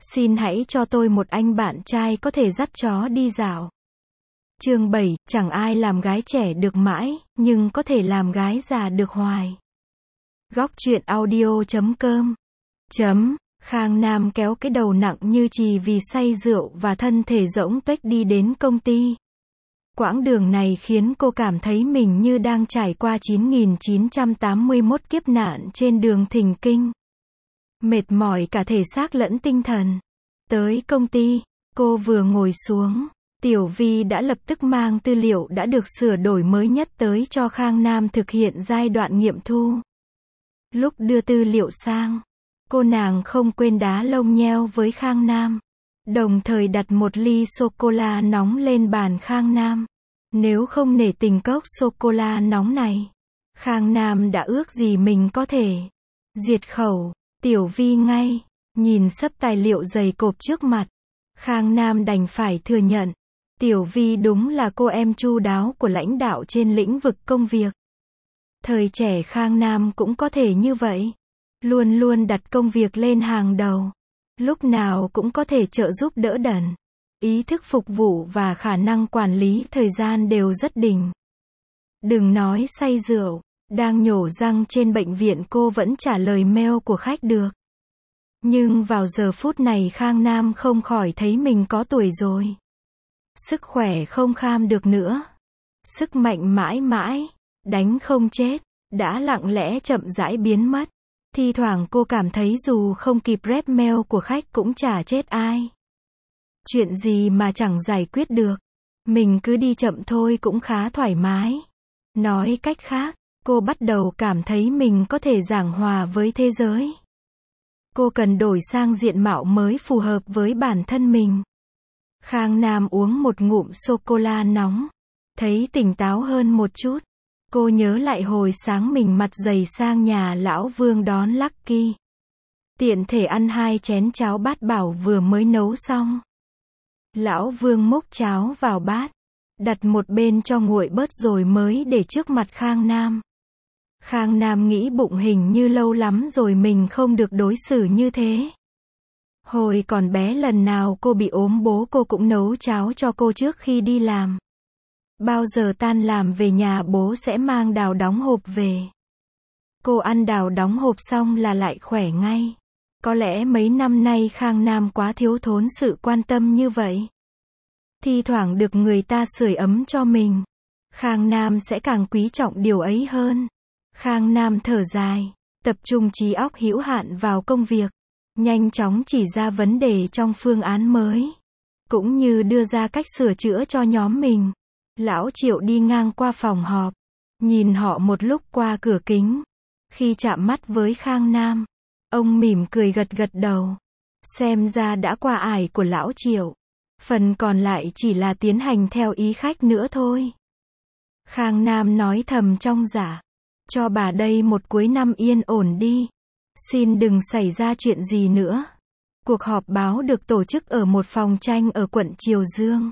Xin hãy cho tôi một anh bạn trai có thể dắt chó đi dạo. Chương 7, chẳng ai làm gái trẻ được mãi, nhưng có thể làm gái già được hoài. Góc truyện audio.com. Khang Nam kéo cái đầu nặng như chì vì say rượu và thân thể rỗng tuếch đi đến công ty. Quãng đường này khiến cô cảm thấy mình như đang trải qua 9981 kiếp nạn trên đường thỉnh kinh. Mệt mỏi cả thể xác lẫn tinh thần. Tới công ty, cô vừa ngồi xuống, Tiểu Vi đã lập tức mang tư liệu đã được sửa đổi mới nhất tới cho Khang Nam thực hiện giai đoạn nghiệm thu. Lúc đưa tư liệu sang, cô nàng không quên đá lông nheo với Khang Nam, đồng thời đặt một ly sô-cô-la nóng lên bàn Khang Nam. Nếu không nể tình cốc sô-cô-la nóng này, Khang Nam đã ước gì mình có thể diệt khẩu. Tiểu Vi ngay, nhìn xấp tài liệu dày cộp trước mặt, Khang Nam đành phải thừa nhận, Tiểu Vi đúng là cô em chu đáo của lãnh đạo trên lĩnh vực công việc. Thời trẻ Khang Nam cũng có thể như vậy, luôn luôn đặt công việc lên hàng đầu, lúc nào cũng có thể trợ giúp đỡ đần, ý thức phục vụ và khả năng quản lý thời gian đều rất đỉnh. Đừng nói say rượu, đang nhổ răng trên bệnh viện cô vẫn trả lời mail của khách được. Nhưng vào giờ phút này Khang Nam không khỏi thấy mình có tuổi rồi. Sức khỏe không kham được nữa. Sức mạnh mãi mãi, đánh không chết, đã lặng lẽ chậm rãi biến mất. Thi thoảng cô cảm thấy dù không kịp rep mail của khách cũng chả chết ai. Chuyện gì mà chẳng giải quyết được. Mình cứ đi chậm thôi cũng khá thoải mái. Nói cách khác, cô bắt đầu cảm thấy mình có thể giảng hòa với thế giới. Cô cần đổi sang diện mạo mới phù hợp với bản thân mình. Khang Nam uống một ngụm sô-cô-la nóng, thấy tỉnh táo hơn một chút. Cô nhớ lại hồi sáng mình mặt dày sang nhà lão Vương đón Lucky. Tiện thể ăn 2 chén cháo bát bảo vừa mới nấu xong. Lão Vương múc cháo vào bát, đặt một bên cho nguội bớt rồi mới để trước mặt Khang Nam. Khang Nam nghĩ bụng hình như lâu lắm rồi mình không được đối xử như thế. Hồi còn bé lần nào cô bị ốm bố cô cũng nấu cháo cho cô trước khi đi làm. Bao giờ tan làm về nhà bố sẽ mang đào đóng hộp về. Cô ăn đào đóng hộp xong là lại khỏe ngay. Có lẽ mấy năm nay Khang Nam quá thiếu thốn sự quan tâm như vậy. Thi thoảng được người ta sưởi ấm cho mình, Khang Nam sẽ càng quý trọng điều ấy hơn. Khang Nam thở dài, tập trung trí óc hữu hạn vào công việc, nhanh chóng chỉ ra vấn đề trong phương án mới, cũng như đưa ra cách sửa chữa cho nhóm mình. Lão Triệu đi ngang qua phòng họp, nhìn họ một lúc qua cửa kính. Khi chạm mắt với Khang Nam, ông mỉm cười gật gật đầu. Xem ra đã qua ải của Lão Triệu. Phần còn lại chỉ là tiến hành theo ý khách nữa thôi. Khang Nam nói thầm trong dạ. Cho bà đây một cuối năm yên ổn đi. Xin đừng xảy ra chuyện gì nữa. Cuộc họp báo được tổ chức ở một phòng tranh ở quận Triều Dương.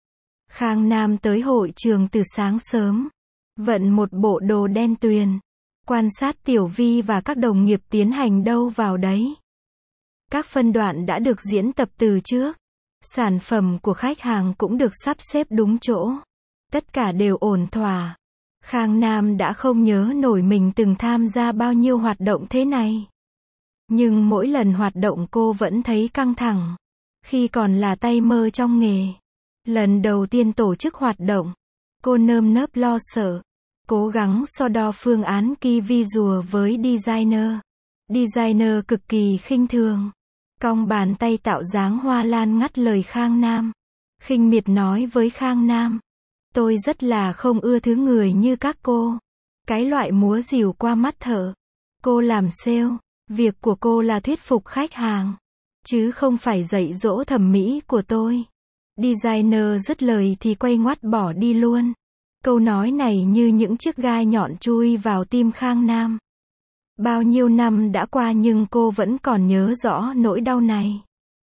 Khang Nam tới hội trường từ sáng sớm. Vận một bộ đồ đen tuyền. Quan sát Tiểu Vi và các đồng nghiệp tiến hành đâu vào đấy. Các phân đoạn đã được diễn tập từ trước. Sản phẩm của khách hàng cũng được sắp xếp đúng chỗ. Tất cả đều ổn thỏa. Khang Nam đã không nhớ nổi mình từng tham gia bao nhiêu hoạt động thế này. Nhưng mỗi lần hoạt động cô vẫn thấy căng thẳng. Khi còn là tay mơ trong nghề. Lần đầu tiên tổ chức hoạt động, cô nơm nớp lo sợ. Cố gắng so đo phương án key visual với designer. Designer cực kỳ khinh thường. Cong bàn tay tạo dáng hoa lan ngắt lời Khang Nam. Khinh miệt nói với Khang Nam. Tôi rất là không ưa thứ người như các cô. Cái loại múa rìu qua mắt thợ. Cô làm sale, việc của cô là thuyết phục khách hàng, chứ không phải dạy dỗ thẩm mỹ của tôi. Designer dứt lời thì quay ngoắt bỏ đi luôn. Câu nói này như những chiếc gai nhọn chui vào tim Khang Nam. Bao nhiêu năm đã qua nhưng cô vẫn còn nhớ rõ nỗi đau này.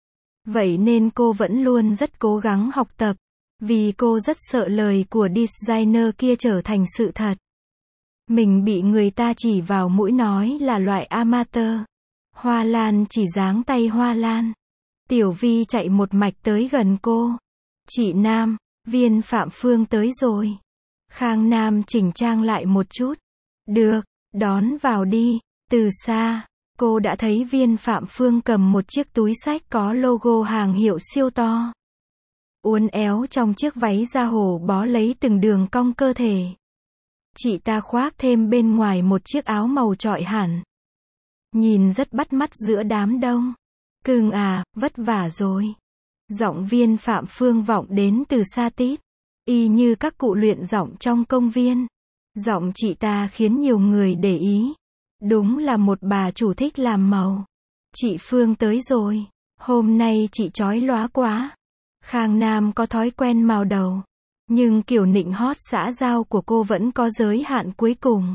Vậy nên cô vẫn luôn rất cố gắng học tập. Vì cô rất sợ lời của designer kia trở thành sự thật. Mình bị người ta chỉ vào mũi nói là loại amateur. Hoa lan chỉ dáng tay hoa lan. Tiểu Vi chạy một mạch tới gần cô. Chị Nam, Viên Phạm Phương tới rồi. Khang Nam chỉnh trang lại một chút. Được, đón vào đi. Từ xa, cô đã thấy Viên Phạm Phương cầm một chiếc túi xách có logo hàng hiệu siêu to. Uốn éo trong chiếc váy da hổ bó lấy từng đường cong cơ thể. Chị ta khoác thêm bên ngoài một chiếc áo màu chọi hẳn. Nhìn rất bắt mắt giữa đám đông. Cưng à, vất vả rồi. Giọng Viên Phạm Phương vọng đến từ xa tít. Y như các cụ luyện giọng trong công viên. Giọng chị ta khiến nhiều người để ý. Đúng là một bà chủ thích làm màu. Chị Phương tới rồi. Hôm nay chị chói lóa quá. Khang Nam có thói quen màu đầu. Nhưng kiểu nịnh hót xã giao của cô vẫn có giới hạn cuối cùng.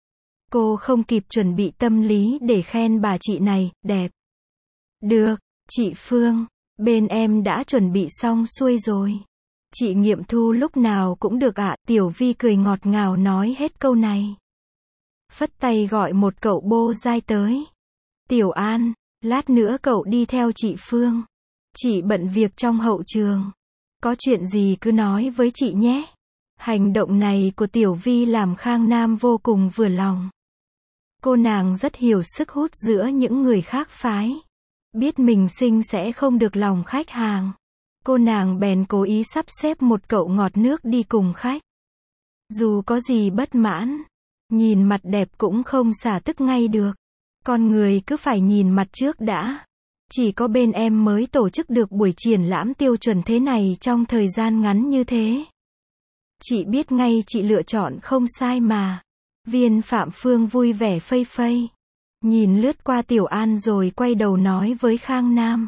Cô không kịp chuẩn bị tâm lý để khen bà chị này, đẹp. Được, chị Phương, bên em đã chuẩn bị xong xuôi rồi. Chị nghiệm thu lúc nào cũng được ạ. Tiểu Vi cười ngọt ngào nói hết câu này. Phất tay gọi một cậu bô dai tới. Tiểu An, lát nữa cậu đi theo chị Phương. Chị bận việc trong hậu trường. Có chuyện gì cứ nói với chị nhé. Hành động này của Tiểu Vi làm Khang Nam vô cùng vừa lòng. Cô nàng rất hiểu sức hút giữa những người khác phái. Biết mình xinh sẽ không được lòng khách hàng. Cô nàng bèn cố ý sắp xếp một cậu ngọt nước đi cùng khách. Dù có gì bất mãn, nhìn mặt đẹp cũng không xả tức ngay được. Con người cứ phải nhìn mặt trước đã. Chỉ có bên em mới tổ chức được buổi triển lãm tiêu chuẩn thế này trong thời gian ngắn như thế. Chị biết ngay chị lựa chọn không sai mà. Viên Phạm Phương vui vẻ phây phây. Nhìn lướt qua Tiểu An rồi quay đầu nói với Khang Nam.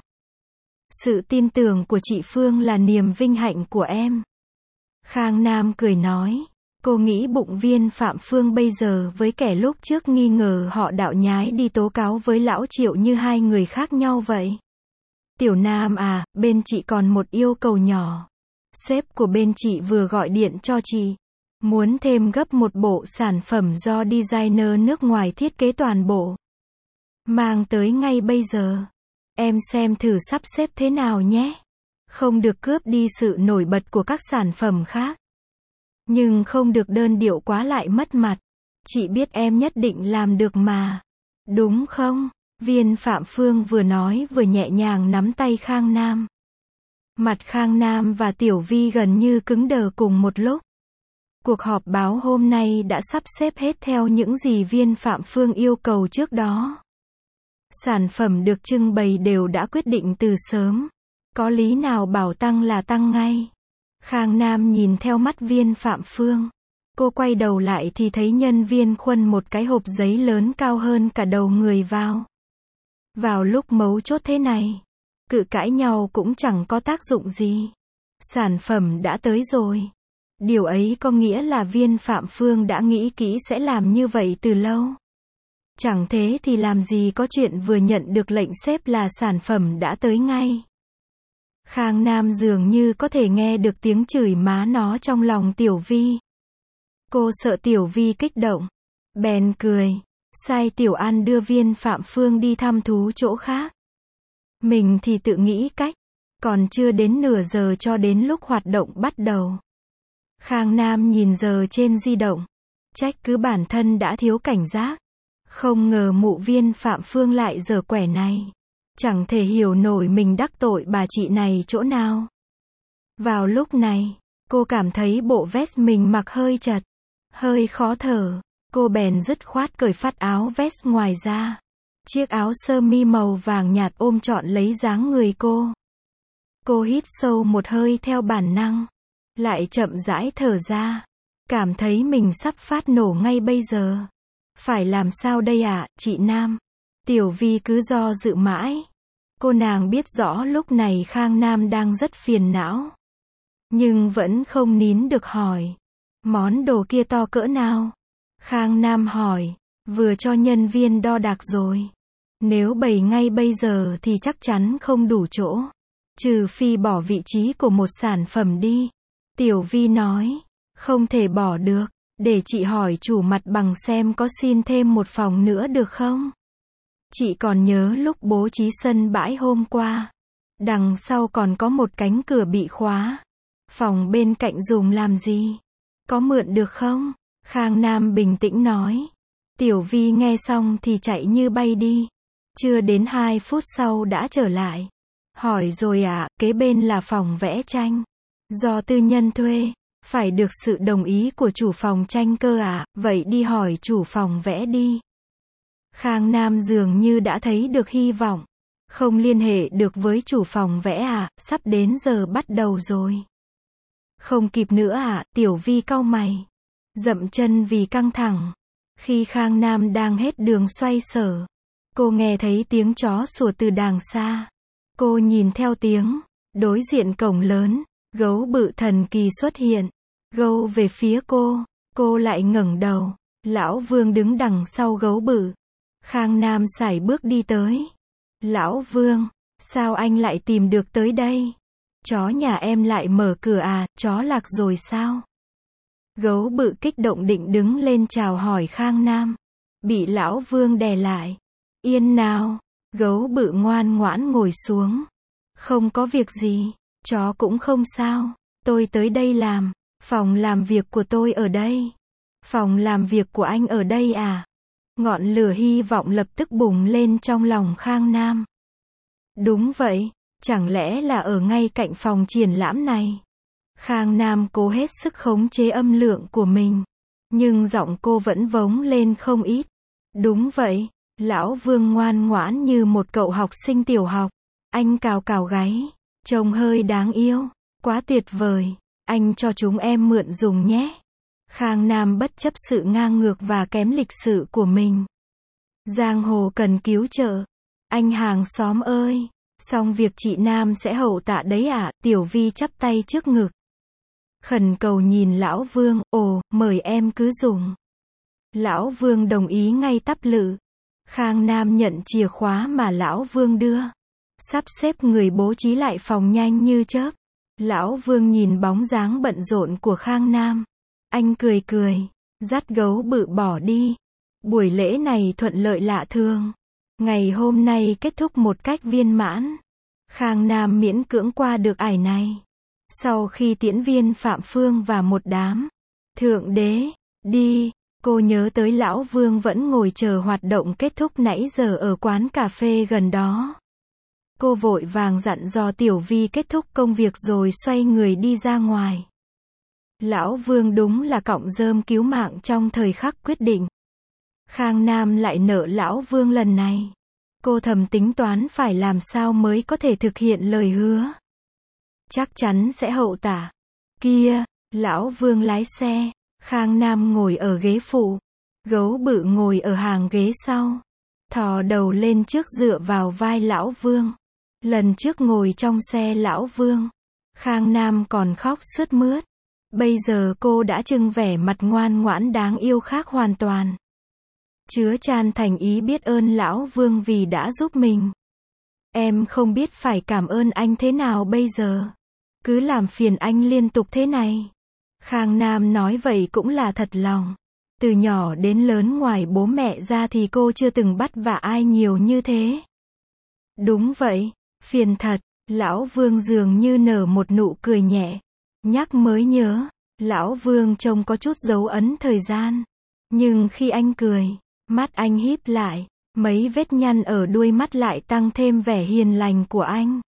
Sự tin tưởng của chị Phương là niềm vinh hạnh của em. Khang Nam cười nói. Cô nghĩ bụng Viên Phạm Phương bây giờ với kẻ lúc trước nghi ngờ họ đạo nhái đi tố cáo với lão Triệu như hai người khác nhau vậy. Tiểu Nam à, bên chị còn một yêu cầu nhỏ. Sếp của bên chị vừa gọi điện cho chị. Muốn thêm gấp một bộ sản phẩm do designer nước ngoài thiết kế toàn bộ. Mang tới ngay bây giờ. Em xem thử sắp xếp thế nào nhé. Không được cướp đi sự nổi bật của các sản phẩm khác. Nhưng không được đơn điệu quá lại mất mặt. Chị biết em nhất định làm được mà. Đúng không? Viên Phạm Phương vừa nói vừa nhẹ nhàng nắm tay Khang Nam. Mặt Khang Nam và Tiểu Vi gần như cứng đờ cùng một lúc. Cuộc họp báo hôm nay đã sắp xếp hết theo những gì Viên Phạm Phương yêu cầu trước đó. Sản phẩm được trưng bày đều đã quyết định từ sớm. Có lý nào bảo tăng là tăng ngay. Khang Nam nhìn theo mắt Viên Phạm Phương. Cô quay đầu lại thì thấy nhân viên khuân một cái hộp giấy lớn cao hơn cả đầu người vào. Vào lúc mấu chốt thế này, cự cãi nhau cũng chẳng có tác dụng gì. Sản phẩm đã tới rồi. Điều ấy có nghĩa là Viên Phạm Phương đã nghĩ kỹ sẽ làm như vậy từ lâu. Chẳng thế thì làm gì có chuyện vừa nhận được lệnh sếp là sản phẩm đã tới ngay. Khang Nam dường như có thể nghe được tiếng chửi má nó trong lòng Tiểu Vi. Cô sợ Tiểu Vi kích động. Bèn cười. Sai Tiểu An đưa Viên Phạm Phương đi thăm thú chỗ khác. Mình thì tự nghĩ cách. Còn chưa đến nửa giờ cho đến lúc hoạt động bắt đầu. Khang Nam nhìn giờ trên di động. Trách cứ bản thân đã thiếu cảnh giác. Không ngờ mụ Viên Phạm Phương lại giở quẻ này. Chẳng thể hiểu nổi mình đắc tội bà chị này chỗ nào. Vào lúc này, cô cảm thấy bộ vest mình mặc hơi chật, hơi khó thở. Cô bèn dứt khoát cởi phắt áo vest ngoài ra. Chiếc áo sơ mi màu vàng nhạt ôm trọn lấy dáng người cô. Cô hít sâu một hơi theo bản năng, lại chậm rãi thở ra. Cảm thấy mình sắp phát nổ ngay bây giờ. Phải làm sao đây ạ, chị Nam? Tiểu Vi cứ do dự mãi. Cô nàng biết rõ lúc này Khang Nam đang rất phiền não. Nhưng vẫn không nín được hỏi. Món đồ kia to cỡ nào? Khang Nam hỏi. Vừa cho nhân viên đo đạc rồi. Nếu bày ngay bây giờ thì chắc chắn không đủ chỗ. Trừ phi bỏ vị trí của một sản phẩm đi. Tiểu Vi nói. Không thể bỏ được. Để chị hỏi chủ mặt bằng xem có xin thêm một phòng nữa được không? Chị còn nhớ lúc bố trí sân bãi hôm qua. Đằng sau còn có một cánh cửa bị khóa. Phòng bên cạnh dùng làm gì? Có mượn được không? Khang Nam bình tĩnh nói. Tiểu Vi nghe xong thì chạy như bay đi. Chưa đến 2 phút sau đã trở lại. Hỏi rồi ạ, kế bên là phòng vẽ tranh. Do tư nhân thuê. Phải được sự đồng ý của chủ phòng tranh cơ ạ, vậy đi hỏi chủ phòng vẽ đi. Khang Nam dường như đã thấy được hy vọng. Không liên hệ được với chủ phòng vẽ à, sắp đến giờ bắt đầu rồi. Không kịp nữa à, Tiểu Vi cau mày. Dậm chân vì căng thẳng. Khi Khang Nam đang hết đường xoay sở, cô nghe thấy tiếng chó sủa từ đàng xa. Cô nhìn theo tiếng, đối diện cổng lớn, gấu bự thần kỳ xuất hiện, gâu về phía cô lại ngẩng đầu. Lão Vương đứng đằng sau gấu bự. Khang Nam sải bước đi tới. Lão Vương, sao anh lại tìm được tới đây? Chó nhà em lại mở cửa à, chó lạc rồi sao? Gấu bự kích động định đứng lên chào hỏi Khang Nam. Bị Lão Vương đè lại. Yên nào, gấu bự ngoan ngoãn ngồi xuống. Không có việc gì, chó cũng không sao. Tôi tới đây làm, phòng làm việc của tôi ở đây. Phòng làm việc của anh ở đây à? Ngọn lửa hy vọng lập tức bùng lên trong lòng Khang Nam. Đúng vậy, chẳng lẽ là ở ngay cạnh phòng triển lãm này? Khang Nam cố hết sức khống chế âm lượng của mình. Nhưng giọng cô vẫn vống lên không ít. Đúng vậy, Lão Vương ngoan ngoãn như một cậu học sinh tiểu học. Anh cào cào gáy, trông hơi đáng yêu. Quá tuyệt vời, anh cho chúng em mượn dùng nhé. Khang Nam bất chấp sự ngang ngược và kém lịch sự của mình. Giang hồ cần cứu trợ. Anh hàng xóm ơi, xong việc chị Nam sẽ hậu tạ đấy ạ. Tiểu Vi chắp tay trước ngực. Khẩn cầu nhìn Lão Vương, ồ, mời em cứ dùng. Lão Vương đồng ý ngay tắp lự. Khang Nam nhận chìa khóa mà Lão Vương đưa. Sắp xếp người bố trí lại phòng nhanh như chớp. Lão Vương nhìn bóng dáng bận rộn của Khang Nam. Anh cười cười, dắt gấu bự bỏ đi. Buổi lễ này thuận lợi lạ thường. Ngày hôm nay kết thúc một cách viên mãn. Khang Nam miễn cưỡng qua được ải này. Sau khi tiễn viên Phạm Phương và một đám. Thượng đế, đi. Cô nhớ tới Lão Vương vẫn ngồi chờ hoạt động kết thúc nãy giờ ở quán cà phê gần đó. Cô vội vàng dặn dò Tiểu Vi kết thúc công việc rồi xoay người đi ra ngoài. Lão Vương đúng là cọng rơm cứu mạng trong thời khắc quyết định. Khang Nam lại nợ Lão Vương lần này. Cô thầm tính toán phải làm sao mới có thể thực hiện lời hứa. Chắc chắn sẽ hậu tạ. Kia, Lão Vương lái xe. Khang Nam ngồi ở ghế phụ. Gấu bự ngồi ở hàng ghế sau. Thò đầu lên trước dựa vào vai Lão Vương. Lần trước ngồi trong xe Lão Vương, Khang Nam còn khóc sướt mướt. Bây giờ cô đã trưng vẻ mặt ngoan ngoãn đáng yêu khác hoàn toàn. Chứa chan thành ý biết ơn Lão Vương vì đã giúp mình. Em không biết phải cảm ơn anh thế nào bây giờ. Cứ làm phiền anh liên tục thế này. Khang Nam nói vậy cũng là thật lòng. Từ nhỏ đến lớn ngoài bố mẹ ra thì cô chưa từng bắt vạ ai nhiều như thế. Đúng vậy, phiền thật. Lão Vương dường như nở một nụ cười nhẹ. Nhắc mới nhớ, Lão Vương trông có chút dấu ấn thời gian. Nhưng khi anh cười, mắt anh híp lại, mấy vết nhăn ở đuôi mắt lại tăng thêm vẻ hiền lành của anh.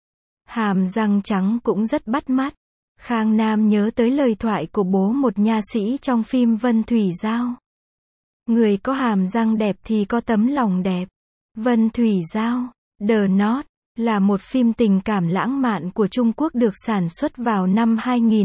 Hàm răng trắng cũng rất bắt mắt. Khang Nam nhớ tới lời thoại của bố một nha sĩ trong phim Vân Thủy Giao. Người có hàm răng đẹp thì có tấm lòng đẹp. Vân Thủy Giao, The Knot, là một phim tình cảm lãng mạn của Trung Quốc được sản xuất vào năm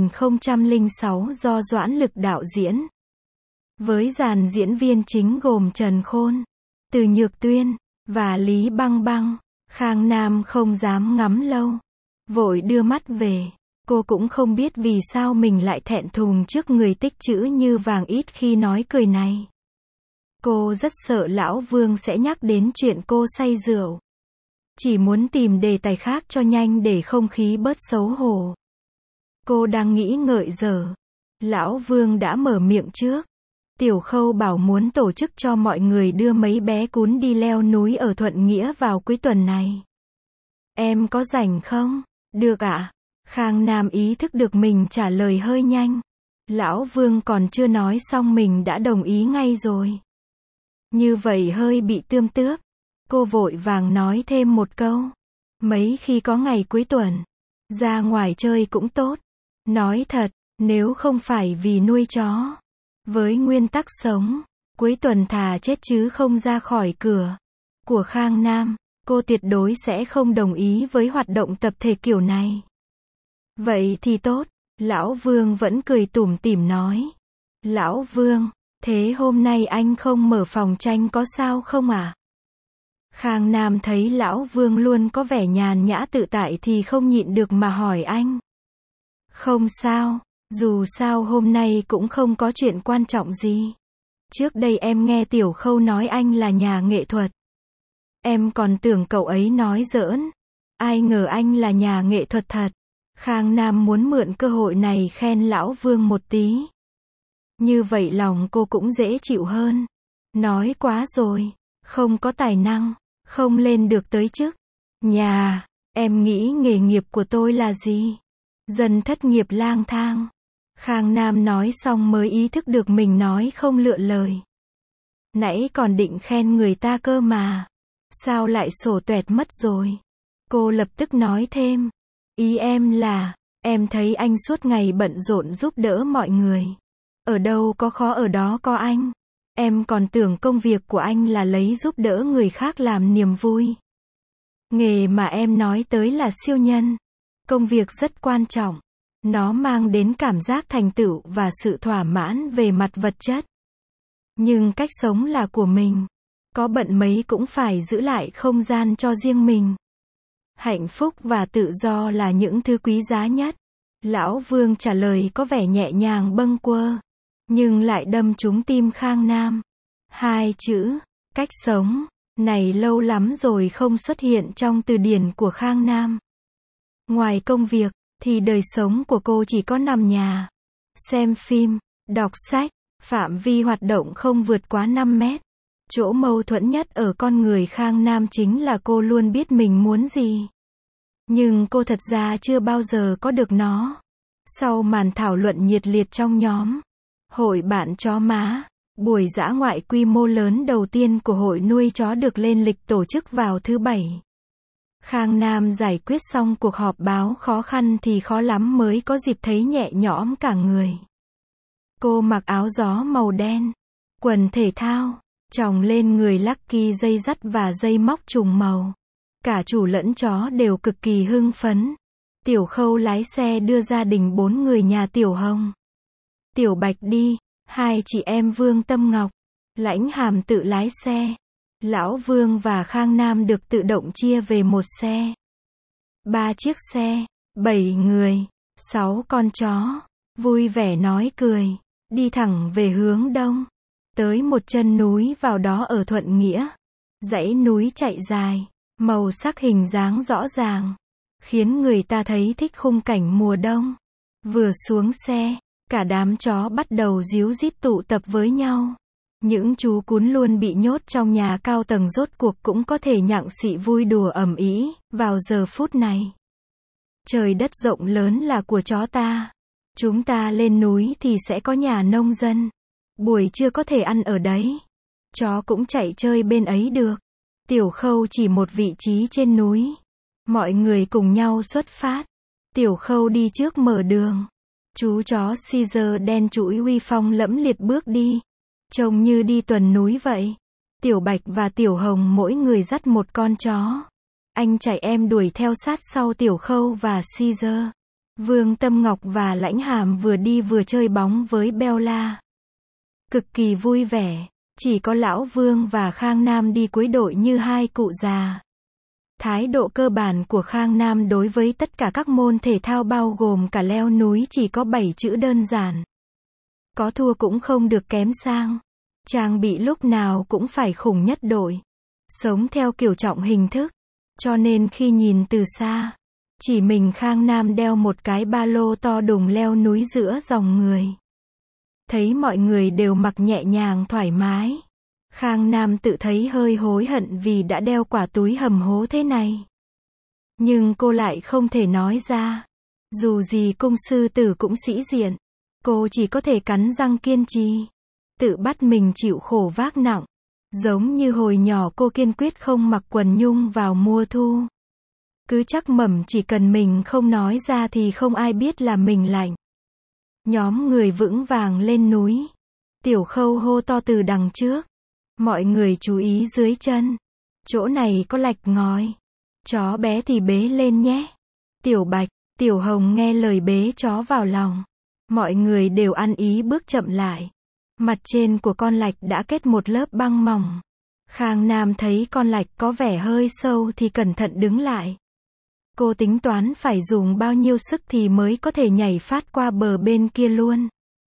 2006 do Doãn Lực đạo diễn. Với dàn diễn viên chính gồm Trần Khôn, Từ Nhược Tuyên, và Lý Băng Băng, Khang Nam không dám ngắm lâu. Vội đưa mắt về. Cô cũng không biết vì sao mình lại thẹn thùng trước người tích trữ như vàng ít khi nói cười này. Cô rất sợ Lão Vương sẽ nhắc đến chuyện cô say rượu. Chỉ muốn tìm đề tài khác cho nhanh để không khí bớt xấu hổ. Cô đang nghĩ ngợi giờ. Lão Vương đã mở miệng trước. Tiểu Khâu bảo muốn tổ chức cho mọi người đưa mấy bé cún đi leo núi ở Thuận Nghĩa vào cuối tuần này. Em có rảnh không? Được ạ. Khang Nam ý thức được mình trả lời hơi nhanh. Lão Vương còn chưa nói xong mình đã đồng ý ngay rồi. Như vậy hơi bị tươm tướp. Cô vội vàng nói thêm một câu. Mấy khi có ngày cuối tuần, ra ngoài chơi cũng tốt. Nói thật, nếu không phải vì nuôi chó, với nguyên tắc sống, cuối tuần thà chết chứ không ra khỏi cửa của Khang Nam, cô tuyệt đối sẽ không đồng ý với hoạt động tập thể kiểu này. Vậy thì tốt, Lão Vương vẫn cười tủm tỉm nói. Lão Vương, thế hôm nay anh không mở phòng tranh có sao không ạ? Khang Nam thấy Lão Vương luôn có vẻ nhàn nhã tự tại thì không nhịn được mà hỏi anh. Không sao, dù sao hôm nay cũng không có chuyện quan trọng gì. Trước đây em nghe Tiểu Khâu nói anh là nhà nghệ thuật. Em còn tưởng cậu ấy nói giỡn. Ai ngờ anh là nhà nghệ thuật thật. Khang Nam muốn mượn cơ hội này khen Lão Vương một tí. Như vậy lòng cô cũng dễ chịu hơn. Nói quá rồi, không có tài năng, không lên được tới chức nhà. Em nghĩ nghề nghiệp của tôi là gì? Dân thất nghiệp lang thang. Khang Nam nói xong mới ý thức được mình nói không lựa lời. Nãy còn định khen người ta cơ mà. Sao lại sổ tuẹt mất rồi? Cô lập tức nói thêm. Ý em là, em thấy anh suốt ngày bận rộn giúp đỡ mọi người. Ở đâu có khó ở đó có anh. Em còn tưởng công việc của anh là lấy giúp đỡ người khác làm niềm vui. Nghề mà em nói tới là siêu nhân. Công việc rất quan trọng. Nó mang đến cảm giác thành tựu và sự thỏa mãn về mặt vật chất. Nhưng cách sống là của mình. Có bận mấy cũng phải giữ lại không gian cho riêng mình. Hạnh phúc và tự do là những thứ quý giá nhất. Lão Vương trả lời có vẻ nhẹ nhàng bâng quơ, nhưng lại đâm trúng tim Khang Nam. Hai chữ, cách sống, này lâu lắm rồi không xuất hiện trong từ điển của Khang Nam. Ngoài công việc, thì đời sống của cô chỉ có nằm nhà, xem phim, đọc sách, phạm vi hoạt động không vượt quá 5 mét. Chỗ mâu thuẫn nhất ở con người Khang Nam chính là cô luôn biết mình muốn gì. Nhưng cô thật ra chưa bao giờ có được nó. Sau màn thảo luận nhiệt liệt trong nhóm hội bạn chó má, buổi dã ngoại quy mô lớn đầu tiên của hội nuôi chó được lên lịch tổ chức vào thứ Bảy. Khang Nam giải quyết xong cuộc họp báo khó khăn thì khó lắm mới có dịp thấy nhẹ nhõm cả người. Cô mặc áo gió màu đen, quần thể thao, chòng lên người Lucky dây dắt và dây móc trùng màu. Cả chủ lẫn chó đều cực kỳ hưng phấn. Tiểu Khâu lái xe đưa gia đình 4 người nhà Tiểu Hồng, Tiểu Bạch đi, hai chị em Vương Tâm Ngọc, Lãnh Hàm tự lái xe. Lão Vương và Khang Nam được tự động chia về một xe. 3 chiếc xe, 7 người, 6 con chó, vui vẻ nói cười, đi thẳng về hướng đông. Tới một chân núi vào đó ở Thuận Nghĩa. Dãy núi chạy dài, màu sắc hình dáng rõ ràng, khiến người ta thấy thích khung cảnh mùa đông. Vừa xuống xe, cả đám chó bắt đầu ríu rít tụ tập với nhau. Những chú cún luôn bị nhốt trong nhà cao tầng rốt cuộc cũng có thể nhặng xị vui đùa ầm ĩ vào giờ phút này. Trời đất rộng lớn là của chó ta. Chúng ta lên núi thì sẽ có nhà nông dân. Buổi trưa có thể ăn ở đấy. Chó cũng chạy chơi bên ấy được. Tiểu Khâu chỉ một vị trí trên núi. Mọi người cùng nhau xuất phát. Tiểu Khâu đi trước mở đường. Chú chó Caesar đen trũi uy phong lẫm liệt bước đi. Trông như đi tuần núi vậy. Tiểu Bạch và Tiểu Hồng mỗi người dắt một con chó. Anh chạy em đuổi theo sát sau Tiểu Khâu và Caesar. Vương Tâm Ngọc và Lãnh Hàm vừa đi vừa chơi bóng với Bella. Cực kỳ vui vẻ. Chỉ có Lão Vương và Khang Nam đi cuối đội như hai cụ già. Thái độ cơ bản của Khang Nam đối với tất cả các môn thể thao bao gồm cả leo núi chỉ có 7 chữ đơn giản. Có thua cũng không được kém sang. Trang bị lúc nào cũng phải khủng nhất đội. Sống theo kiểu trọng hình thức. Cho nên khi nhìn từ xa, chỉ mình Khang Nam đeo một cái ba lô to đùng leo núi giữa dòng người. Thấy mọi người đều mặc nhẹ nhàng thoải mái. Khang Nam tự thấy hơi hối hận vì đã đeo quả túi hầm hố thế này. Nhưng cô lại không thể nói ra. Dù gì cung sư tử cũng sĩ diện. Cô chỉ có thể cắn răng kiên trì. Tự bắt mình chịu khổ vác nặng. Giống như hồi nhỏ cô kiên quyết không mặc quần nhung vào mùa thu. Cứ chắc mẩm chỉ cần mình không nói ra thì không ai biết là mình lạnh. Nhóm người vững vàng lên núi. Tiểu Khâu hô to từ đằng trước. Mọi người chú ý dưới chân. Chỗ này có lạch ngói. Chó bé thì bế lên nhé. Tiểu Bạch, Tiểu Hồng nghe lời bế chó vào lòng. Mọi người đều ăn ý bước chậm lại. Mặt trên của con lạch đã kết một lớp băng mỏng. Khang Nam thấy con lạch có vẻ hơi sâu thì cẩn thận đứng lại. Cô tính toán phải dùng bao nhiêu sức thì mới có thể nhảy phát qua bờ bên kia luôn.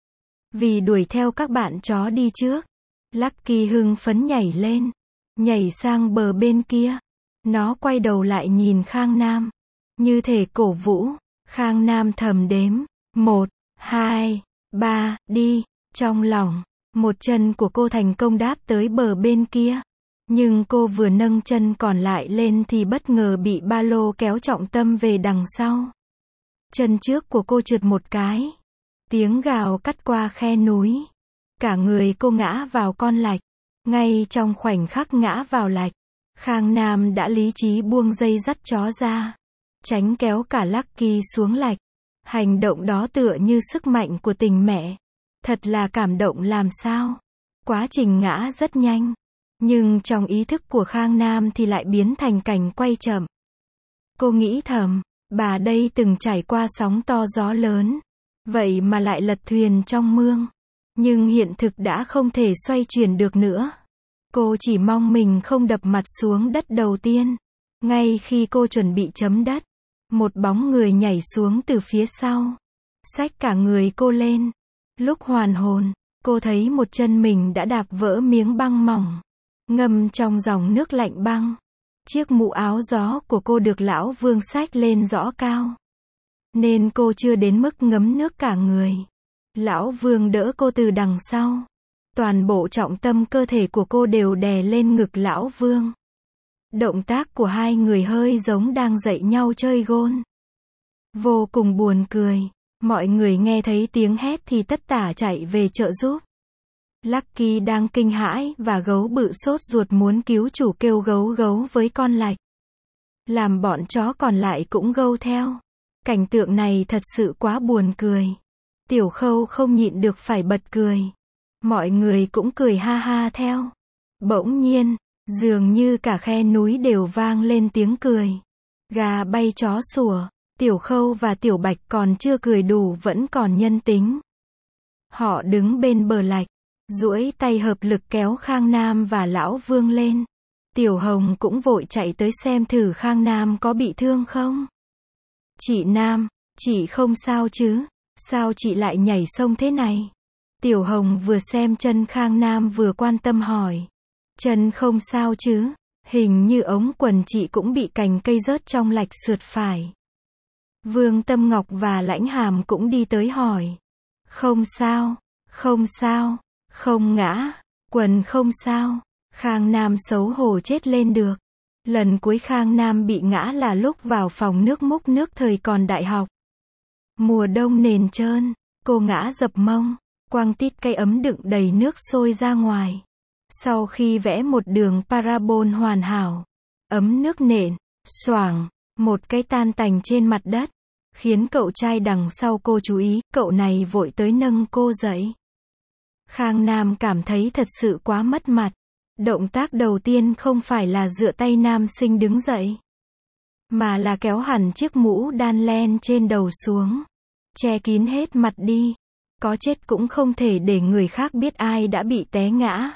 Vì đuổi theo các bạn chó đi trước. Lucky hưng phấn nhảy lên. Nhảy sang bờ bên kia. Nó quay đầu lại nhìn Khang Nam. Như thể cổ vũ. Khang Nam thầm đếm. 1, 2, 3, đi. Trong lòng, một chân của cô thành công đáp tới bờ bên kia. Nhưng cô vừa nâng chân còn lại lên thì bất ngờ bị ba lô kéo trọng tâm về đằng sau. Chân trước của cô trượt một cái. Tiếng gào cắt qua khe núi. Cả người cô ngã vào con lạch. Ngay trong khoảnh khắc ngã vào lạch, Khang Nam đã lý trí buông dây dắt chó ra. Tránh kéo cả Lucky xuống lạch. Hành động đó tựa như sức mạnh của tình mẹ. Thật là cảm động làm sao. Quá trình ngã rất nhanh. Nhưng trong ý thức của Khang Nam thì lại biến thành cảnh quay chậm. Cô nghĩ thầm, bà đây từng trải qua sóng to gió lớn. Vậy mà lại lật thuyền trong mương. Nhưng hiện thực đã không thể xoay chuyển được nữa. Cô chỉ mong mình không đập mặt xuống đất đầu tiên. Ngay khi cô chuẩn bị chấm đất, một bóng người nhảy xuống từ phía sau. Xách cả người cô lên. Lúc hoàn hồn, cô thấy một chân mình đã đạp vỡ miếng băng mỏng. Ngâm trong dòng nước lạnh băng. Chiếc mũ áo gió của cô được lão Vương xách lên rõ cao. Nên cô chưa đến mức ngấm nước cả người. Lão Vương đỡ cô từ đằng sau. Toàn bộ trọng tâm cơ thể của cô đều đè lên ngực lão Vương. Động tác của hai người hơi giống đang dạy nhau chơi gôn. Vô cùng buồn cười. Mọi người nghe thấy tiếng hét thì tất tả chạy về trợ giúp. Lucky đang kinh hãi và gấu bự sốt ruột muốn cứu chủ kêu gấu gấu với con lạch. Làm bọn chó còn lại cũng gâu theo. Cảnh tượng này thật sự quá buồn cười. Tiểu Khâu không nhịn được phải bật cười. Mọi người cũng cười ha ha theo. Bỗng nhiên, dường như cả khe núi đều vang lên tiếng cười. Gà bay chó sủa. Tiểu Khâu và Tiểu Bạch còn chưa cười đủ vẫn còn nhân tính. Họ đứng bên bờ lạch, duỗi tay hợp lực kéo Khang Nam và lão Vương lên. Tiểu Hồng cũng vội chạy tới xem thử Khang Nam có bị thương không. Chị Nam, chị không sao chứ? Sao chị lại nhảy sông thế này? Tiểu Hồng vừa xem chân Khang Nam vừa quan tâm hỏi. Chân không sao chứ? Hình như ống quần chị cũng bị cành cây rớt trong lạch sượt phải. Vương Tâm Ngọc và Lãnh Hàm cũng đi tới hỏi. Không sao, không sao, không ngã, quần không sao. Khang Nam xấu hổ chết lên được. Lần cuối Khang Nam bị ngã là lúc vào phòng nước múc nước thời còn đại học. Mùa đông nền trơn, cô ngã dập mông, quăng tít cây ấm đựng đầy nước sôi ra ngoài. Sau khi vẽ một đường parabol hoàn hảo, ấm nước nện, xoảng, một cái tan tành trên mặt đất, khiến cậu trai đằng sau cô chú ý, cậu này vội tới nâng cô dậy. Khang Nam cảm thấy thật sự quá mất mặt. Động tác đầu tiên không phải là dựa tay nam sinh đứng dậy, mà là kéo hẳn chiếc mũ đan len trên đầu xuống, che kín hết mặt đi. Có chết cũng không thể để người khác biết ai đã bị té ngã.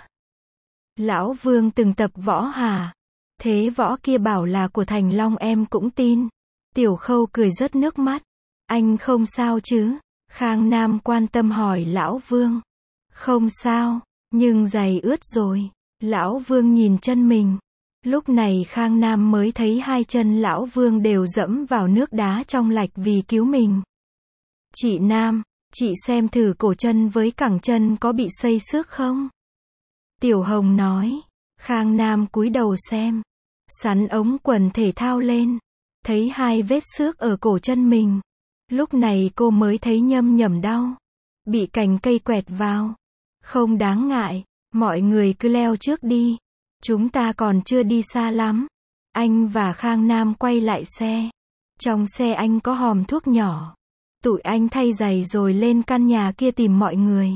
Lão Vương từng tập võ hả? Thế võ kia bảo là của Thành Long em cũng tin. Tiểu Khâu cười rớt nước mắt. Anh không sao chứ? Khang Nam quan tâm hỏi lão Vương. Không sao, nhưng giày ướt rồi. Lão Vương nhìn chân mình. Lúc này Khang Nam mới thấy hai chân lão Vương đều dẫm vào nước đá trong lạch vì cứu mình. Chị Nam, chị xem thử cổ chân với cẳng chân có bị xây xước không? Tiểu Hồng nói. Khang Nam cúi đầu xem. Sắn ống quần thể thao lên. thấy 2 vết xước ở cổ chân mình. Lúc này cô mới thấy nhâm nhẩm đau. Bị cành cây quẹt vào. Không đáng ngại, mọi người cứ leo trước đi. Chúng ta còn chưa đi xa lắm. Anh và Khang Nam quay lại xe. Trong xe anh có hòm thuốc nhỏ. Tụi anh thay giày rồi lên căn nhà kia tìm mọi người.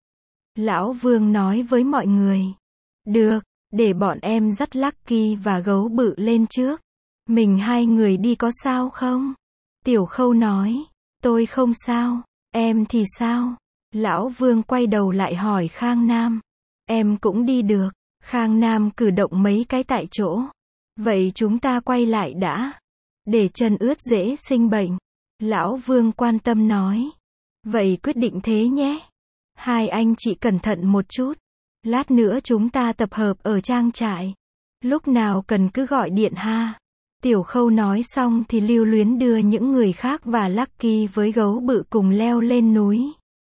Lão Vương nói với mọi người. Được, để bọn em dắt Lucky và gấu bự lên trước. Mình 2 người đi có sao không? Tiểu Khâu nói. Tôi không sao, em thì sao? Lão Vương quay đầu lại hỏi Khang Nam. Em cũng đi được. Khang Nam cử động mấy cái tại chỗ. Vậy chúng ta quay lại đã. Để chân ướt dễ sinh bệnh. Lão Vương quan tâm nói. Vậy quyết định thế nhé. 2 anh chị cẩn thận một chút. Lát nữa chúng ta tập hợp ở trang trại. Lúc nào cần cứ gọi điện ha. Tiểu Khâu nói xong thì lưu luyến đưa những người khác và Lucky với gấu bự cùng leo lên núi.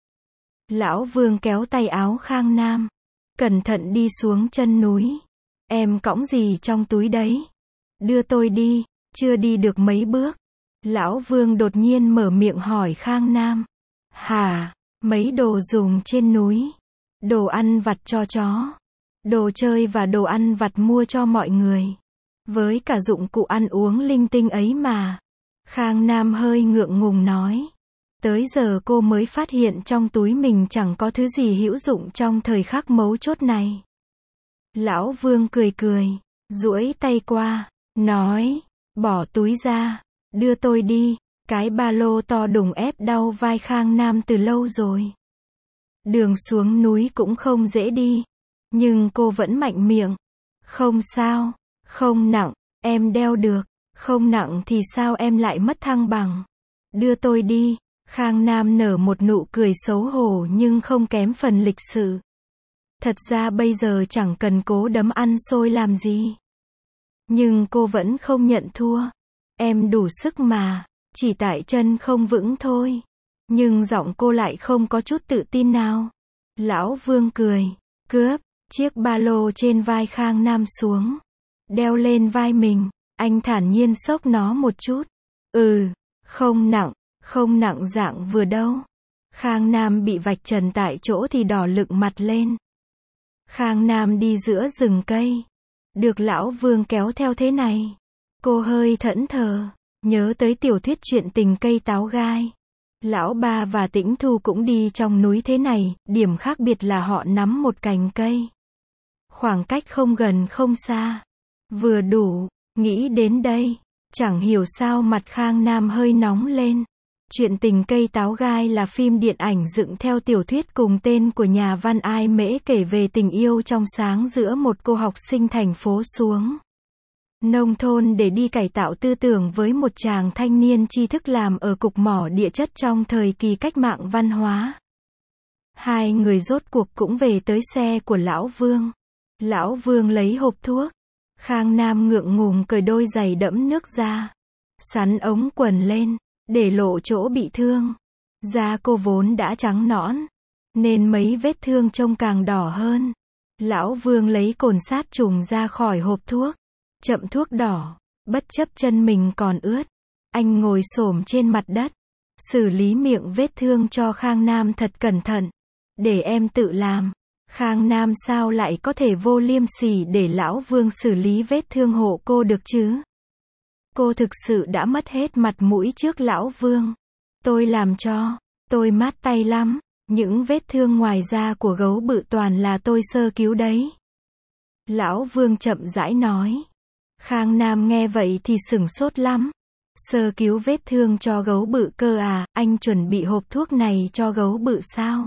Lão Vương kéo tay áo Khang Nam. Cẩn thận đi xuống chân núi. Em cõng gì trong túi đấy? Đưa tôi đi. Chưa đi được mấy bước. Lão Vương đột nhiên mở miệng hỏi Khang Nam. Hả? Mấy đồ dùng trên núi. Đồ ăn vặt cho chó. Đồ chơi và đồ ăn vặt mua cho mọi người. Với cả dụng cụ ăn uống linh tinh ấy mà. Khang Nam hơi ngượng ngùng nói. Tới giờ cô mới phát hiện trong túi mình chẳng có thứ gì hữu dụng trong thời khắc mấu chốt này. Lão Vương cười cười, duỗi tay qua, nói, bỏ túi ra, đưa tôi đi. Cái ba lô to đùng ép đau vai Khang Nam từ lâu rồi. Đường xuống núi cũng không dễ đi. Nhưng cô vẫn mạnh miệng. Không sao, không nặng, em đeo được. Không nặng thì sao em lại mất thăng bằng. Đưa tôi đi. Khang Nam nở một nụ cười xấu hổ nhưng không kém phần lịch sự. Thật ra bây giờ chẳng cần cố đấm ăn xôi làm gì. Nhưng cô vẫn không nhận thua. Em đủ sức mà, chỉ tại chân không vững thôi. Nhưng giọng cô lại không có chút tự tin nào. Lão Vương cười, cướp chiếc ba lô trên vai Khang Nam xuống. Đeo lên vai mình, anh thản nhiên xốc nó một chút. Không nặng dạng vừa đâu. Khang Nam bị vạch trần tại chỗ thì đỏ lựng mặt lên. Khang Nam đi giữa rừng cây. Được Lão Vương kéo theo thế này. Cô hơi thẫn thờ, nhớ tới tiểu thuyết truyện tình cây táo gai. Lão Ba và Tĩnh Thu cũng đi trong núi thế này, điểm khác biệt là họ nắm một cành cây. Khoảng cách không gần không xa. Vừa đủ, nghĩ đến đây, chẳng hiểu sao mặt Khang Nam hơi nóng lên. Chuyện tình cây táo gai là phim điện ảnh dựng theo tiểu thuyết cùng tên của nhà văn Ai Mễ kể về tình yêu trong sáng giữa một cô học sinh thành phố xuống nông thôn để đi cải tạo tư tưởng với một chàng thanh niên tri thức làm ở cục mỏ địa chất trong thời kỳ cách mạng văn hóa. 2 người rốt cuộc cũng về tới xe của Lão Vương. Lão Vương lấy hộp thuốc. Khang Nam ngượng ngùng cởi đôi giày đẫm nước ra. Sắn ống quần lên, để lộ chỗ bị thương. Da cô vốn đã trắng nõn, nên mấy vết thương trông càng đỏ hơn. Lão Vương lấy cồn sát trùng ra khỏi hộp thuốc. Chậm thuốc đỏ, bất chấp chân mình còn ướt. Anh ngồi xổm trên mặt đất. Xử lý miệng vết thương cho Khang Nam thật cẩn thận. Để em tự làm. Khang Nam sao lại có thể vô liêm sỉ để Lão Vương xử lý vết thương hộ cô được chứ? Cô thực sự đã mất hết mặt mũi trước Lão Vương. Tôi làm cho. Tôi mát tay lắm. Những vết thương ngoài da của gấu bự toàn là tôi sơ cứu đấy. Lão Vương chậm rãi nói. Khang Nam nghe vậy thì sửng sốt lắm. Sơ cứu vết thương cho gấu bự cơ à, anh chuẩn bị hộp thuốc này cho gấu bự sao?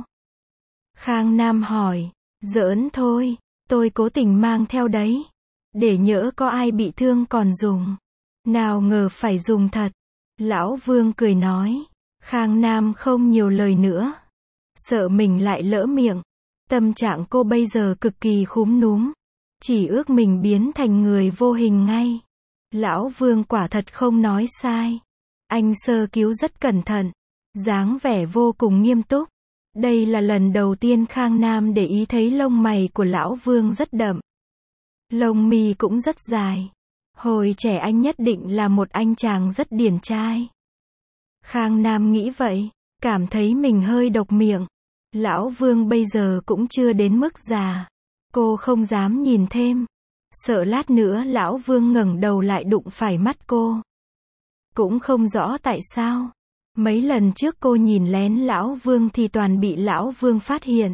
Khang Nam hỏi. Giỡn thôi, tôi cố tình mang theo đấy. Để nhỡ có ai bị thương còn dùng. Nào ngờ phải dùng thật. Lão Vương cười nói. Khang Nam không nhiều lời nữa. Sợ mình lại lỡ miệng. Tâm trạng cô bây giờ cực kỳ khúm núm. Chỉ ước mình biến thành người vô hình ngay. Lão Vương quả thật không nói sai. Anh sơ cứu rất cẩn thận. Dáng vẻ vô cùng nghiêm túc. Đây là lần đầu tiên Khang Nam để ý thấy lông mày của Lão Vương rất đậm. Lông mi cũng rất dài. Hồi trẻ anh nhất định là một anh chàng rất điển trai. Khang Nam nghĩ vậy, cảm thấy mình hơi độc miệng. Lão Vương bây giờ cũng chưa đến mức già. Cô không dám nhìn thêm. Sợ lát nữa Lão Vương ngẩng đầu lại đụng phải mắt cô. Cũng không rõ tại sao. Mấy lần trước cô nhìn lén Lão Vương thì toàn bị Lão Vương phát hiện.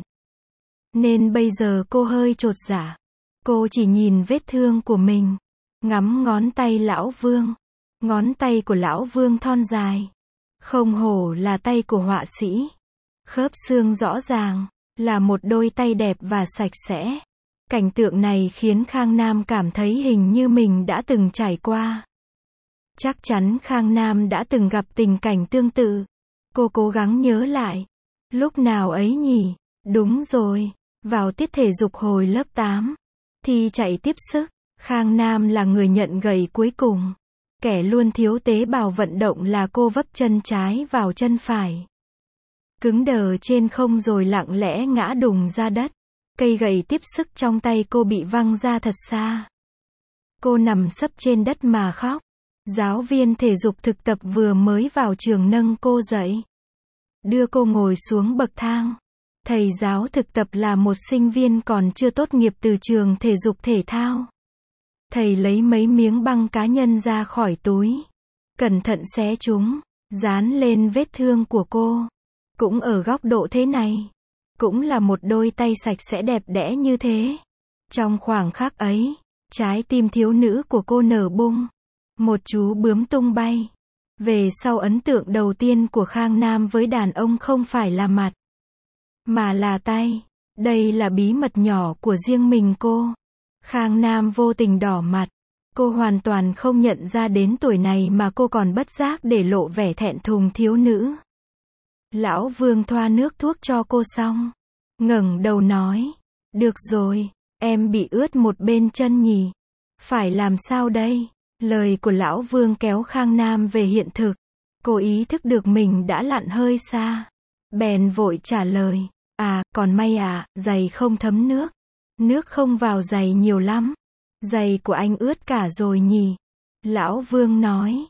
Nên bây giờ cô hơi chột dạ. Cô chỉ nhìn vết thương của mình. Ngắm ngón tay Lão Vương. Ngón tay của Lão Vương thon dài. Không hổ là tay của họa sĩ. Khớp xương rõ ràng. Là một đôi tay đẹp và sạch sẽ. Cảnh tượng này khiến Khang Nam cảm thấy hình như mình đã từng trải qua. Chắc chắn Khang Nam đã từng gặp tình cảnh tương tự. Cô cố gắng nhớ lại. Lúc nào ấy nhỉ? Đúng rồi. Vào tiết thể dục hồi lớp 8. Thi chạy tiếp sức. Khang Nam là người nhận gậy cuối cùng. Kẻ luôn thiếu tế bào vận động là cô vấp chân trái vào chân phải. Cứng đờ trên không rồi lặng lẽ ngã đùng ra đất. Cây gậy tiếp sức trong tay cô bị văng ra thật xa. Cô nằm sấp trên đất mà khóc. Giáo viên thể dục thực tập vừa mới vào trường nâng cô dậy. Đưa cô ngồi xuống bậc thang. Thầy giáo thực tập là một sinh viên còn chưa tốt nghiệp từ trường thể dục thể thao. Thầy lấy mấy miếng băng cá nhân ra khỏi túi. Cẩn thận xé chúng, dán lên vết thương của cô. Cũng ở góc độ thế này. Cũng là một đôi tay sạch sẽ đẹp đẽ như thế. Trong khoảng khắc ấy, trái tim thiếu nữ của cô nở bung. Một chú bướm tung bay. Về sau ấn tượng đầu tiên của Khang Nam với đàn ông không phải là mặt, mà là tay. Đây là bí mật nhỏ của riêng mình cô. Khang Nam vô tình đỏ mặt. Cô hoàn toàn không nhận ra đến tuổi này mà cô còn bất giác để lộ vẻ thẹn thùng thiếu nữ. Lão Vương thoa nước thuốc cho cô xong. Ngẩng đầu nói. Được rồi, em bị ướt một bên chân nhỉ. Phải làm sao đây? Lời của Lão Vương kéo Khang Nam về hiện thực. Cô ý thức được mình đã lặn hơi xa. Bèn vội trả lời. À, còn may à, giày không thấm nước. Nước không vào giày nhiều lắm. Giày của anh ướt cả rồi nhỉ? Lão Vương nói.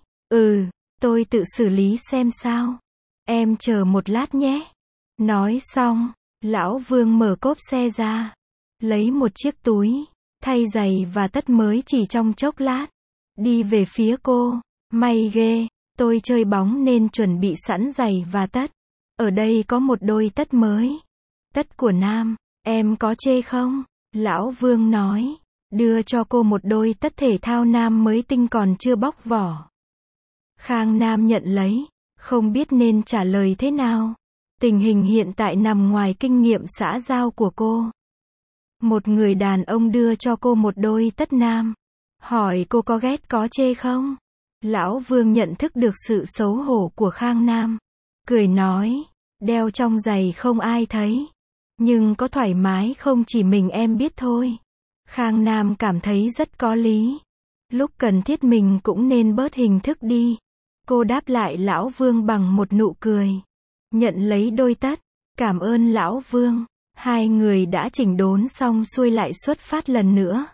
Tôi tự xử lý xem sao. Em chờ một lát nhé. Nói xong, Lão Vương mở cốp xe ra. Lấy một chiếc túi, thay giày và tất mới chỉ trong chốc lát. Đi về phía cô. May ghê, tôi chơi bóng nên chuẩn bị sẵn giày và tất. Ở đây có một đôi tất mới. Tất của Nam, em có chê không? Lão Vương nói. Đưa cho cô một đôi tất thể thao Nam mới tinh còn chưa bóc vỏ. Khang Nam nhận lấy. Không biết nên trả lời thế nào. Tình hình hiện tại nằm ngoài kinh nghiệm xã giao của cô. Một người đàn ông đưa cho cô một đôi tất nam. Hỏi cô có ghét có chê không? Lão Vương nhận thức được sự xấu hổ của Khang Nam. Cười nói. Đeo trong giày không ai thấy. Nhưng có thoải mái không chỉ mình em biết thôi. Khang Nam cảm thấy rất có lý. Lúc cần thiết mình cũng nên bớt hình thức đi. Cô đáp lại Lão Vương bằng một nụ cười. Nhận lấy đôi tất. Cảm ơn Lão Vương. Hai người đã chỉnh đốn xong xuôi lại xuất phát lần nữa.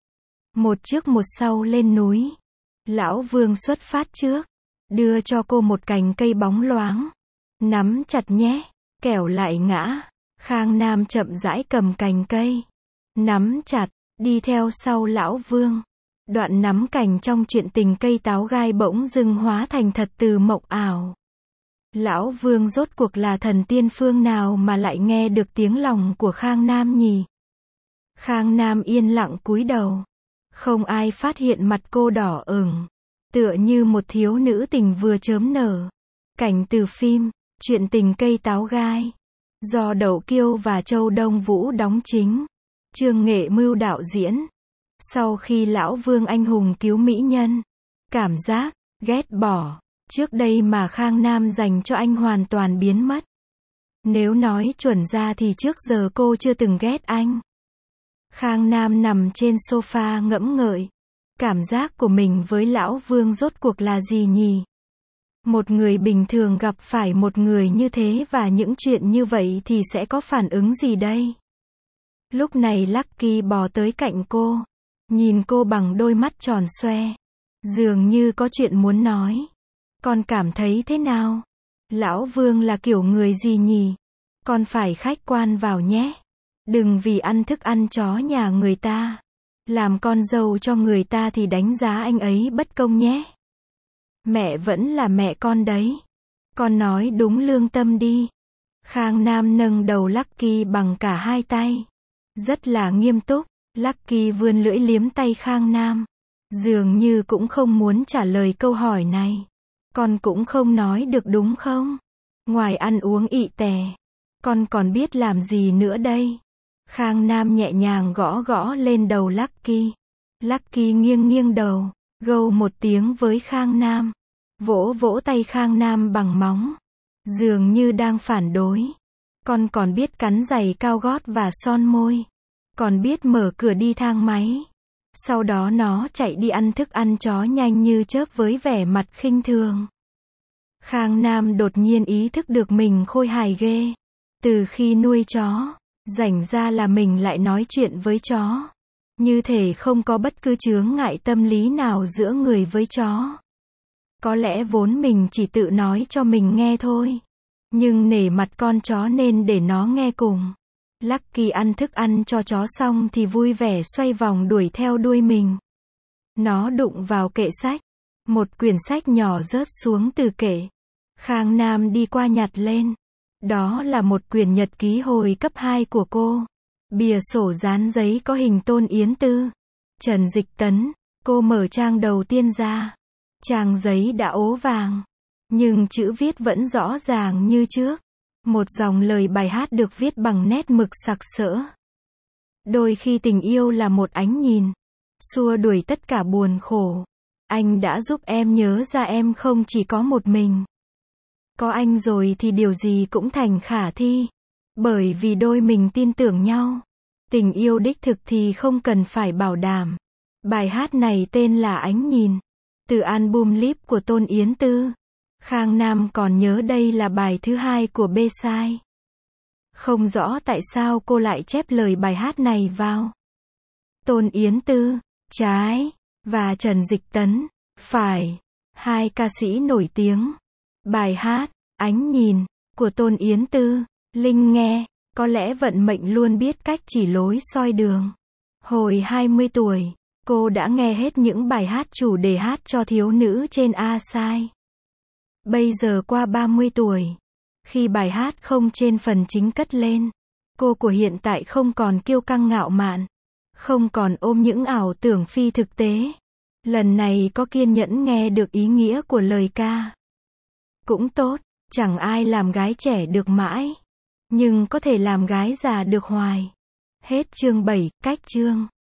Một trước một sau lên núi. Lão Vương xuất phát trước. Đưa cho cô một cành cây bóng loáng. Nắm chặt nhé. Kẻo lại ngã. Khang Nam chậm rãi cầm cành cây. Nắm chặt. Đi theo sau Lão Vương. Đoạn nắm cành trong chuyện tình cây táo gai bỗng dưng hóa thành thật từ mộng ảo. Lão Vương rốt cuộc là thần tiên phương nào mà lại nghe được tiếng lòng của Khang Nam nhỉ? Khang Nam yên lặng cúi đầu. Không ai phát hiện mặt cô đỏ ửng. Tựa như một thiếu nữ tình vừa chớm nở. Cảnh từ phim, chuyện tình cây táo gai. Do Đậu Kiêu và Châu Đông Vũ đóng chính. Trương Nghệ Mưu đạo diễn. Sau khi Lão Vương anh hùng cứu mỹ nhân. Cảm giác, ghét bỏ. Trước đây mà Khang Nam dành cho anh hoàn toàn biến mất. Nếu nói chuẩn ra thì trước giờ cô chưa từng ghét anh. Khang Nam nằm trên sofa ngẫm ngợi. Cảm giác của mình với Lão Vương rốt cuộc là gì nhỉ? Một người bình thường gặp phải một người như thế và những chuyện như vậy thì sẽ có phản ứng gì đây? Lúc này Lucky bò tới cạnh cô. nhìn cô bằng đôi mắt tròn xoe. Dường như có chuyện muốn nói. Con cảm thấy thế nào? Lão Vương là kiểu người gì nhỉ? Con phải khách quan vào nhé. Đừng vì ăn thức ăn chó nhà người ta. Làm con dâu cho người ta thì đánh giá anh ấy bất công nhé. Mẹ vẫn là mẹ con đấy. Con nói đúng lương tâm đi. Khang Nam nâng đầu Lucky bằng cả hai tay. Rất là nghiêm túc. Lucky vươn lưỡi liếm tay Khang Nam. Dường như cũng không muốn trả lời câu hỏi này. Con cũng không nói được đúng không? Ngoài ăn uống ị tè, con còn biết làm gì nữa đây? Khang Nam nhẹ nhàng gõ gõ lên đầu Lucky. Lucky nghiêng nghiêng đầu, gâu một tiếng với Khang Nam. Vỗ vỗ tay Khang Nam bằng móng. Dường như đang phản đối. Con còn biết cắn giày cao gót và son môi. Còn biết mở cửa đi thang máy. Sau đó nó chạy đi ăn thức ăn chó nhanh như chớp với vẻ mặt khinh thường. Khang Nam đột nhiên ý thức được mình khôi hài ghê. Từ khi nuôi chó, rảnh ra là mình lại nói chuyện với chó. Như thể không có bất cứ chướng ngại tâm lý nào giữa người với chó. Có lẽ vốn mình chỉ tự nói cho mình nghe thôi. Nhưng nể mặt con chó nên để nó nghe cùng. Lucky ăn thức ăn cho chó xong thì vui vẻ xoay vòng đuổi theo đuôi mình. Nó đụng vào kệ sách. Một quyển sách nhỏ rớt xuống từ kệ. Khang Nam đi qua nhặt lên. Đó là một quyển nhật ký hồi cấp 2 của cô. Bìa sổ dán giấy có hình Tôn Yến Tư, Trần Dịch Tấn. Cô mở trang đầu tiên ra. Trang giấy đã ố vàng. Nhưng chữ viết vẫn rõ ràng như trước. Một dòng lời bài hát được viết bằng nét mực sặc sỡ. Đôi khi tình yêu là một ánh nhìn. Xua đuổi tất cả buồn khổ. Anh đã giúp em nhớ ra em không chỉ có một mình. Có anh rồi thì điều gì cũng thành khả thi. Bởi vì đôi mình tin tưởng nhau. Tình yêu đích thực thì không cần phải bảo đảm. Bài hát này tên là Ánh Nhìn. Từ album Live của Tôn Yến Tư. Khang Nam còn nhớ đây là bài thứ 2 của B-side. Không rõ tại sao cô lại chép lời bài hát này vào. Tôn Yến Tư, trái, và Trần Dịch Tấn, phải. Hai ca sĩ nổi tiếng. Bài hát, Ánh Nhìn, của Tôn Yến Tư, Linh nghe, có lẽ vận mệnh luôn biết cách chỉ lối soi đường. Hồi 20 tuổi, cô đã nghe hết những bài hát chủ đề hát cho thiếu nữ trên A-side. Bây giờ qua 30 tuổi, khi bài hát không trên phần chính cất lên, cô của hiện tại không còn kiêu căng ngạo mạn, không còn ôm những ảo tưởng phi thực tế. Lần này có kiên nhẫn nghe được ý nghĩa của lời ca. Cũng tốt, chẳng ai làm gái trẻ được mãi, nhưng có thể làm gái già được hoài. Hết chương 7, cách chương.